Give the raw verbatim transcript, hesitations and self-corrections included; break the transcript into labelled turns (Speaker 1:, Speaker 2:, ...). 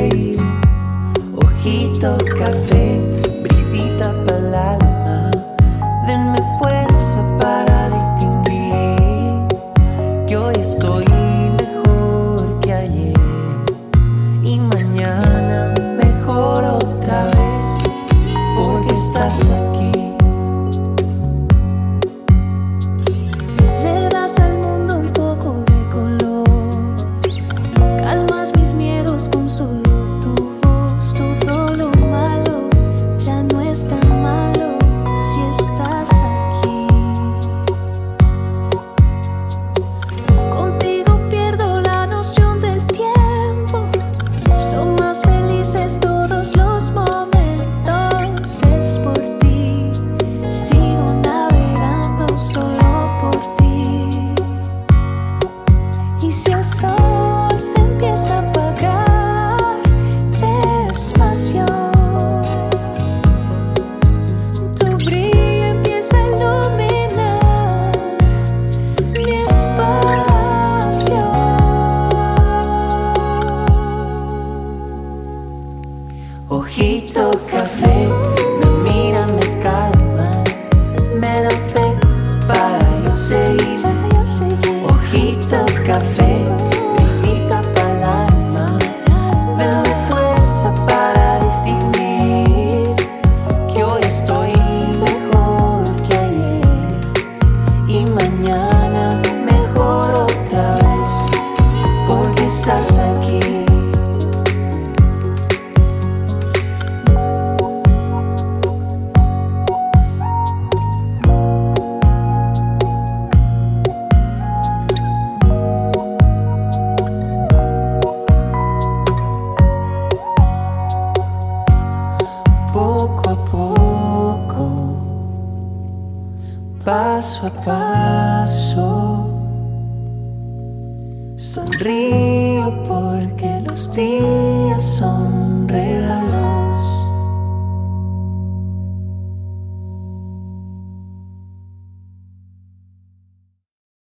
Speaker 1: sé ir. Ojito café, brisita pa'l alma, denme fuerza para distinguir que hoy estoy mejor que ayer y mañana mejor otra vez, porque estás aquí.
Speaker 2: Le das al mundo un poco de color, calmas mis miedos con solo tu voz. Todo lo malo ya no es tan malo si estás aquí. Contigo pierdo la noción del tiempo, son más felices todos los momentos. Es por ti, sigo navegando solo por ti. Y si el sol se empieza a apagar despacio, tu brillo empieza a iluminar mi espacio.
Speaker 1: Ojito café, me mira, me calma, me da fe para yo seguir. Ojito café, brisita pa'l alma, dame fuerza para distinguir que hoy estoy mejor que ayer y mañana mejor otra vez, porque estás aquí. Poco a poco, paso a paso, sonrío porque los días son